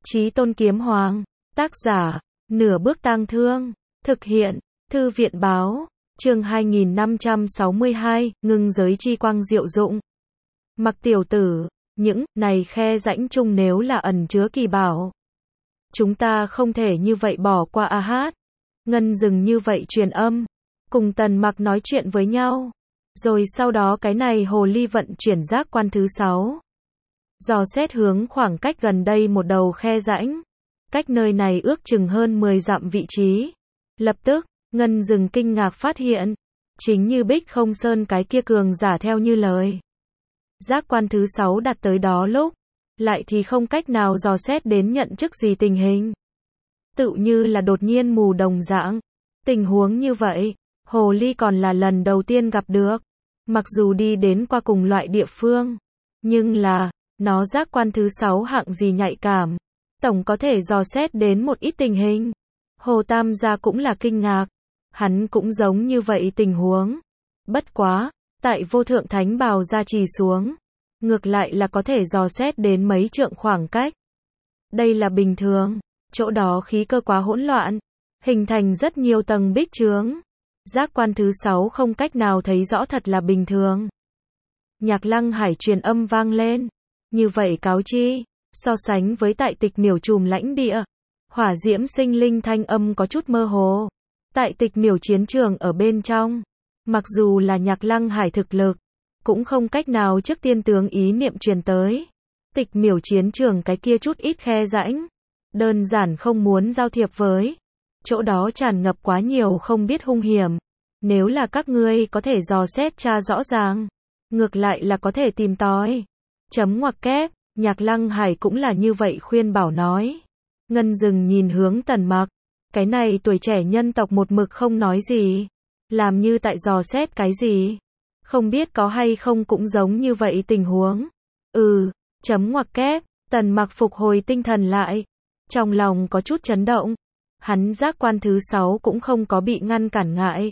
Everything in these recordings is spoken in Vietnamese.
Chí Tôn Kiếm Hoàng. Tác giả, Nửa Bước Tang Thương. Thực hiện, Thư viện Báo. Chương 2562, ngưng giới chi quang diệu dụng. Mặc tiểu tử, những này khe rãnh chung nếu là ẩn chứa kỳ bảo, chúng ta không thể như vậy bỏ qua a hát. Ngân dừng như vậy truyền âm, cùng Tần Mặc nói chuyện với nhau. Rồi sau đó cái này hồ ly vận chuyển giác quan thứ 6. Dò xét hướng khoảng cách gần đây một đầu khe rãnh. Cách nơi này ước chừng hơn 10 dặm vị trí. Lập tức, Ngân dừng kinh ngạc phát hiện. Chính như Bích Không Sơn cái kia cường giả theo như lời. Giác quan thứ 6 đặt tới đó lúc. Lại thì không cách nào dò xét đến nhận chức gì tình hình. Tự như là đột nhiên mù đồng dạng. Tình huống như vậy, hồ ly còn là lần đầu tiên gặp được. Mặc dù đi đến qua cùng loại địa phương, nhưng là, nó giác quan thứ 6 hạng gì nhạy cảm. Tổng có thể dò xét đến một ít tình hình. Hồ Tam gia cũng là kinh ngạc. Hắn cũng giống như vậy tình huống. Bất quá, tại vô thượng thánh bào gia trì xuống. Ngược lại là có thể dò xét đến mấy trượng khoảng cách. Đây là bình thường. Chỗ đó khí cơ quá hỗn loạn. Hình thành rất nhiều tầng bích chướng. Giác quan thứ 6 không cách nào thấy rõ thật là bình thường. Nhạc Lăng Hải truyền âm vang lên. Như vậy cáo chi, so sánh với tại Tịch Miểu trùm lãnh địa, hỏa diễm sinh linh thanh âm có chút mơ hồ. Tại Tịch Miểu chiến trường ở bên trong, mặc dù là Nhạc Lăng Hải thực lực, cũng không cách nào trước tiên tướng ý niệm truyền tới. Tịch Miểu chiến trường cái kia chút ít khe rãnh, đơn giản không muốn giao thiệp với. Chỗ đó tràn ngập quá nhiều không biết hung hiểm. Nếu là các ngươi có thể dò xét tra rõ ràng, ngược lại là có thể tìm tòi. Chấm ngoặc kép, Nhạc Lăng Hải cũng là như vậy khuyên bảo nói. Ngân dừng nhìn hướng Tần Mặc. Cái này tuổi trẻ nhân tộc một mực không nói gì. Làm như tại dò xét cái gì. Không biết có hay không cũng giống như vậy tình huống. Chấm ngoặc kép, Tần Mặc phục hồi tinh thần lại. Trong lòng có chút chấn động. Hắn giác quan thứ 6 cũng không có bị ngăn cản ngại.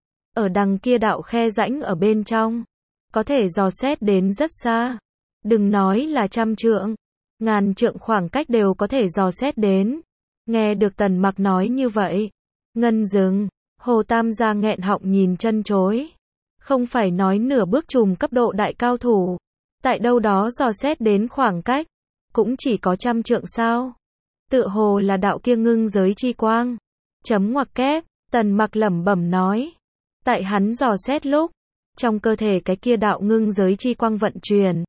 Ở đằng kia đạo khe rãnh ở bên trong, có thể dò xét đến rất xa. Đừng nói là trăm trượng, ngàn trượng khoảng cách đều có thể dò xét đến. Nghe được Tần Mặc nói như vậy, Ngân dừng, Hồ Tam gia nghẹn họng nhìn chân chối. Không phải nói nửa bước trùm cấp độ đại cao thủ, tại đâu đó dò xét đến khoảng cách, cũng chỉ có trăm trượng sao? Tựa hồ là đạo kia ngưng giới chi quang. Chấm ngoặc kép, Tần Mặc lẩm bẩm nói. Tại hắn dò xét lúc, trong cơ thể cái kia đạo ngưng giới chi quang vận chuyển.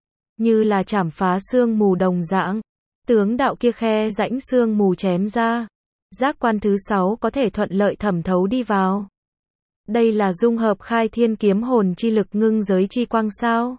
Như là chảm phá sương mù đồng dạng. Tướng đạo kia khe rãnh sương mù chém ra. Giác quan thứ 6 có thể thuận lợi thẩm thấu đi vào. Đây là dung hợp khai thiên kiếm hồn chi lực ngưng giới chi quang sao?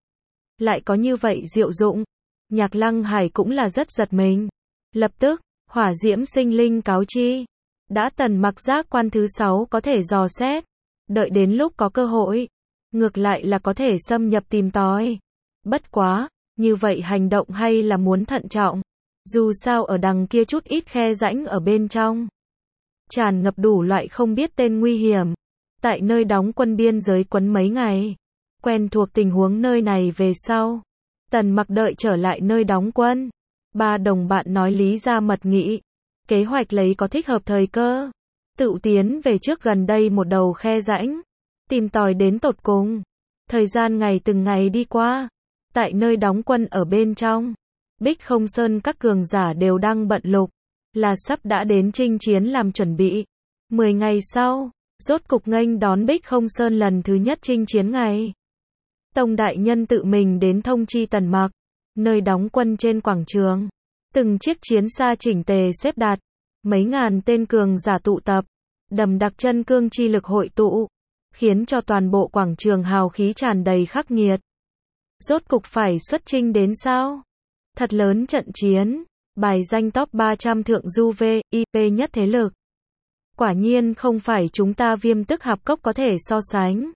Lại có như vậy diệu dụng. Nhạc Lăng Hải cũng là rất giật mình. Lập tức, hỏa diễm sinh linh cáo chi. Đã Tần Mặc giác quan thứ 6 có thể dò xét. Đợi đến lúc có cơ hội. Ngược lại là có thể xâm nhập tìm tòi. Bất quá, như vậy hành động hay là muốn thận trọng. Dù sao ở đằng kia chút ít khe rãnh ở bên trong. Tràn ngập đủ loại không biết tên nguy hiểm. Tại nơi đóng quân biên giới quấn mấy ngày. Quen thuộc tình huống nơi này về sau. Tần Mặc đợi trở lại nơi đóng quân. Ba đồng bạn nói lý ra mật nghị. Kế hoạch lấy có thích hợp thời cơ. Tự tiến về trước gần đây một đầu khe rãnh. Tìm tòi đến tột cùng. Thời gian ngày từng ngày đi qua. Tại nơi đóng quân ở bên trong. Bích Không Sơn các cường giả đều đang bận lục. Là sắp đã đến chinh chiến làm chuẩn bị. 10 ngày sau, rốt cục nghênh đón Bích Không Sơn lần thứ nhất chinh chiến ngày. Tông đại nhân tự mình đến thông chi Tần Mặc. Nơi đóng quân trên quảng trường. Từng chiếc chiến xa chỉnh tề xếp đặt. Mấy ngàn tên cường giả tụ tập. Đầm đặc chân cương chi lực hội tụ. Khiến cho toàn bộ quảng trường hào khí tràn đầy khắc nghiệt. Rốt cục phải xuất chinh đến sao? Thật lớn trận chiến. Bài danh top 300 thượng du VIP nhất thế lực. Quả nhiên không phải chúng ta Viêm Tức Hạp Cốc có thể so sánh.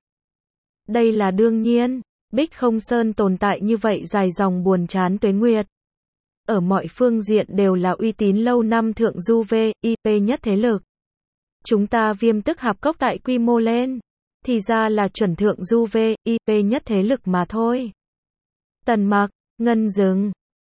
Đây là đương nhiên. Bích Không Sơn tồn tại như vậy dài dòng buồn chán tuế nguyệt. Ở mọi phương diện đều là uy tín lâu năm thượng du VIP nhất thế lực. Chúng ta Viêm Tức Hạp Cốc tại quy mô lên, thì ra là chuẩn thượng du VIP nhất thế lực mà thôi. Tần Mặc, Ngân dừng,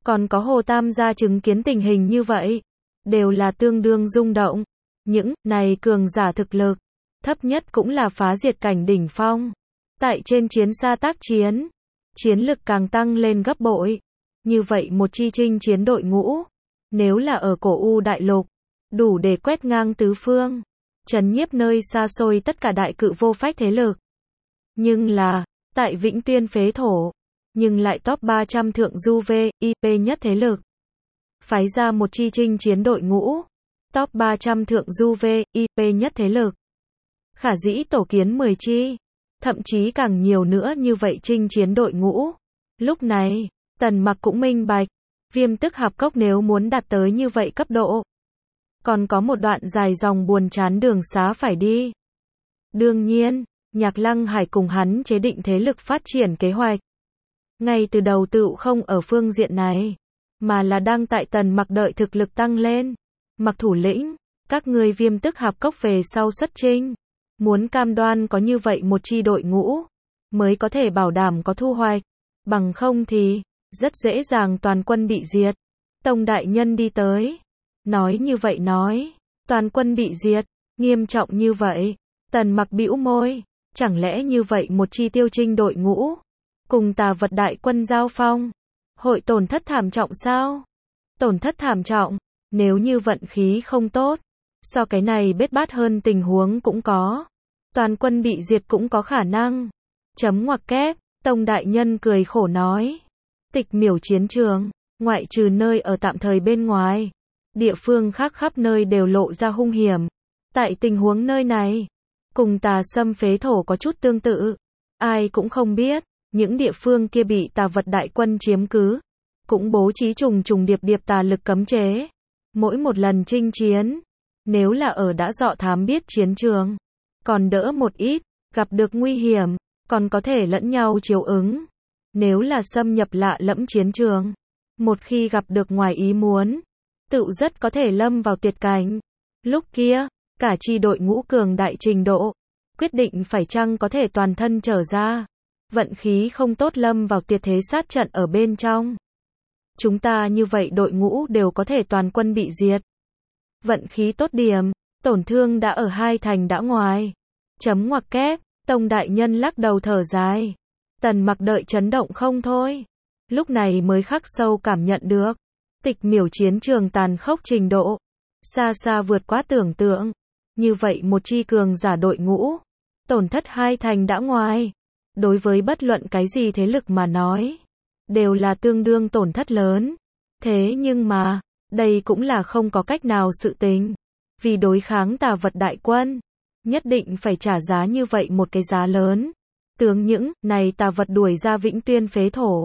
Còn có Hồ Tam gia chứng kiến tình hình như vậy, đều là tương đương rung động. Những này cường giả thực lực, thấp nhất cũng là phá diệt cảnh đỉnh phong. Tại trên chiến xa tác chiến, chiến lực càng tăng lên gấp bội. Như vậy một chi chinh chiến đội ngũ, nếu là ở cổ U đại lục, đủ để quét ngang tứ phương, trấn nhiếp nơi xa xôi tất cả đại cự vô phách thế lực. Nhưng là, tại Vĩnh Tuyên phế thổ, nhưng lại top 300 thượng du VIP nhất thế lực. Phái ra một chi chinh chiến đội ngũ, top 300 thượng du VIP nhất thế lực. Khả dĩ tổ kiến 10 chi, thậm chí càng nhiều nữa như vậy chinh chiến đội ngũ. Lúc này, Tần Mặc cũng minh bạch, Viêm Tức Hạp Cốc nếu muốn đạt tới như vậy cấp độ, còn có một đoạn dài dòng buồn chán đường xá phải đi. Đương nhiên, Nhạc Lăng Hải cùng hắn chế định thế lực phát triển kế hoạch. Ngay từ đầu tựu không ở phương diện này, mà là đang tại Tần Mặc đợi thực lực tăng lên. Mặc thủ lĩnh, các ngươi Viêm Tức Hạp Cốc về sau xuất chinh, muốn cam đoan có như vậy một chi đội ngũ, mới có thể bảo đảm có thu hoạch, bằng không thì, rất dễ dàng toàn quân bị diệt. Tông đại nhân đi tới, nói như vậy nói, toàn quân bị diệt, nghiêm trọng như vậy. Tần Mặc bĩu môi, chẳng lẽ như vậy một chi tiêu chinh đội ngũ, cùng Tà Vật đại quân giao phong, hội tổn thất thảm trọng sao? Tổn thất thảm trọng, nếu như vận khí không tốt, so cái này bết bát hơn tình huống cũng có. Toàn quân bị diệt cũng có khả năng. Chấm ngoặc kép, Tông đại nhân cười khổ nói. Tịch miểu chiến trường, ngoại trừ nơi ở tạm thời bên ngoài, địa phương khác khắp nơi đều lộ ra hung hiểm. Tại tình huống nơi này, cùng Tà Sâm phế thổ có chút tương tự. Ai cũng không biết, những địa phương kia bị Tà Vật đại quân chiếm cứ, cũng bố trí trùng trùng điệp điệp tà lực cấm chế. Mỗi một lần chinh chiến, nếu là ở đã dọ thám biết chiến trường, còn đỡ một ít, gặp được nguy hiểm, còn có thể lẫn nhau chiếu ứng. Nếu là xâm nhập lạ lẫm chiến trường, một khi gặp được ngoài ý muốn, tựu rất có thể lâm vào tuyệt cảnh. Lúc kia, cả chi đội ngũ cường đại trình độ, quyết định phải chăng có thể toàn thân trở ra. Vận khí không tốt lâm vào tuyệt thế sát trận ở bên trong. Chúng ta như vậy đội ngũ đều có thể toàn quân bị diệt. Vận khí tốt điểm, tổn thương đã ở hai thành đã ngoài. Chấm ngoặc kép, Tông đại nhân lắc đầu thở dài. Tần Mặc đợi chấn động không thôi. Lúc này mới khắc sâu cảm nhận được. Tịch miểu chiến trường tàn khốc trình độ. Xa xa vượt quá tưởng tượng. Như vậy một chi cường giả đội ngũ. Tổn thất hai thành đã ngoài. Đối với bất luận cái gì thế lực mà nói. Đều là tương đương tổn thất lớn. Thế nhưng mà, đây cũng là không có cách nào sự tình. Vì đối kháng Tà Vật đại quân, nhất định phải trả giá như vậy một cái giá lớn. Tướng những này Tà Vật đuổi ra Vĩnh Tuyên phế thổ.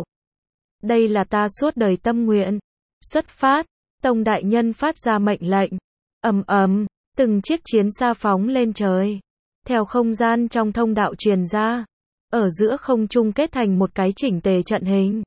Đây là ta suốt đời tâm nguyện. Xuất phát, Tông đại nhân phát ra mệnh lệnh. Ầm ầm, từng chiếc chiến xa phóng lên trời. Theo không gian trong thông đạo truyền ra, ở giữa không trung kết thành một cái chỉnh tề trận hình.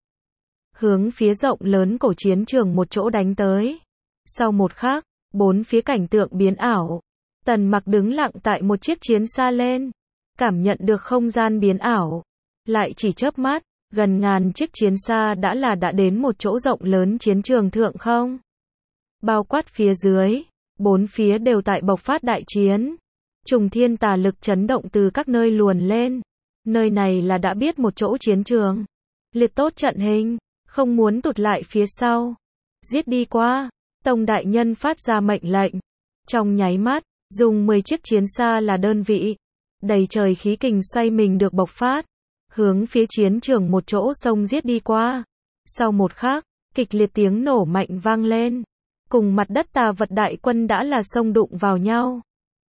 Hướng phía rộng lớn cổ chiến trường một chỗ đánh tới. Sau một khắc, bốn phía cảnh tượng biến ảo. Tần Mặc đứng lặng tại một chiếc chiến xa lên, cảm nhận được không gian biến ảo. Lại chỉ chớp mắt, gần ngàn chiếc chiến xa đã đến một chỗ rộng lớn chiến trường thượng không. Bao quát phía dưới, bốn phía đều tại bộc phát đại chiến. Trùng thiên tà lực chấn động từ các nơi luồn lên. Nơi này là đã biết một chỗ chiến trường. Liệt tốt trận hình, không muốn tụt lại phía sau. Giết đi qua, Tông đại nhân phát ra mệnh lệnh. Trong nháy mắt, dùng 10 chiếc chiến xa là đơn vị. Đầy trời khí kình xoay mình được bộc phát. Hướng phía chiến trường một chỗ sông giết đi qua. Sau một khắc, kịch liệt tiếng nổ mạnh vang lên. Cùng mặt đất Tà Vật đại quân đã là xông đụng vào nhau.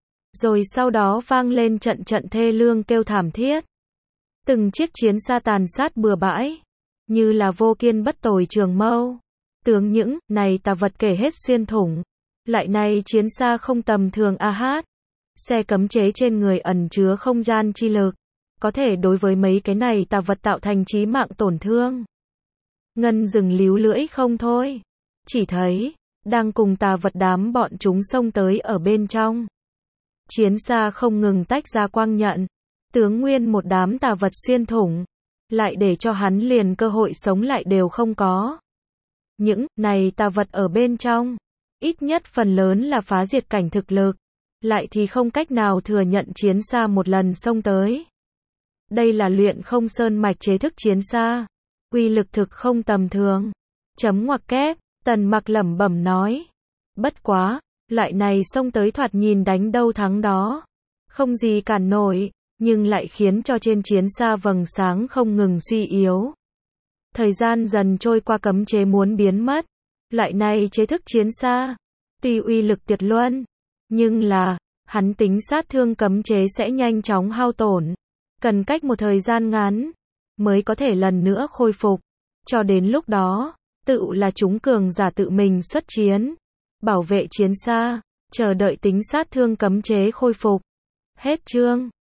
Rồi sau đó vang lên trận trận thê lương kêu thảm thiết. Từng chiếc chiến xa tàn sát bừa bãi, như là vô kiên bất tồi trường mâu. Tướng những này Tà Vật kể hết xuyên thủng. Lại này chiến xa không tầm thường a hát. Xe cấm chế trên người ẩn chứa không gian chi lực, có thể đối với mấy cái này Tà Vật tạo thành chí mạng tổn thương. Ngân dừng líu lưỡi không thôi. Chỉ thấy, đang cùng Tà Vật đám bọn chúng xông tới ở bên trong. Chiến xa không ngừng tách ra quang nhận. Tướng nguyên một đám Tà Vật xuyên thủng. Lại để cho hắn liền cơ hội sống lại đều không có. Những này tà vật ở bên trong, ít nhất phần lớn là phá diệt cảnh thực lực, lại thì không cách nào thừa nhận chiến xa một lần xông tới. Đây là luyện không sơn mạch chế thức chiến xa, uy lực thực không tầm thường. Chấm ngoặc kép, Tần Mặc lẩm bẩm nói. Bất quá, loại này xông tới thoạt nhìn đánh đâu thắng đó, không gì cản nổi, nhưng lại khiến cho trên chiến xa vầng sáng không ngừng suy yếu. Thời gian dần trôi qua cấm chế muốn biến mất. Loại này chế thức chiến xa, tuy uy lực tuyệt luân, nhưng là, hắn tính sát thương cấm chế sẽ nhanh chóng hao tổn. Cần cách một thời gian ngắn, mới có thể lần nữa khôi phục. Cho đến lúc đó, tự là chúng cường giả tự mình xuất chiến, bảo vệ chiến xa, chờ đợi tính sát thương cấm chế khôi phục. Hết chương.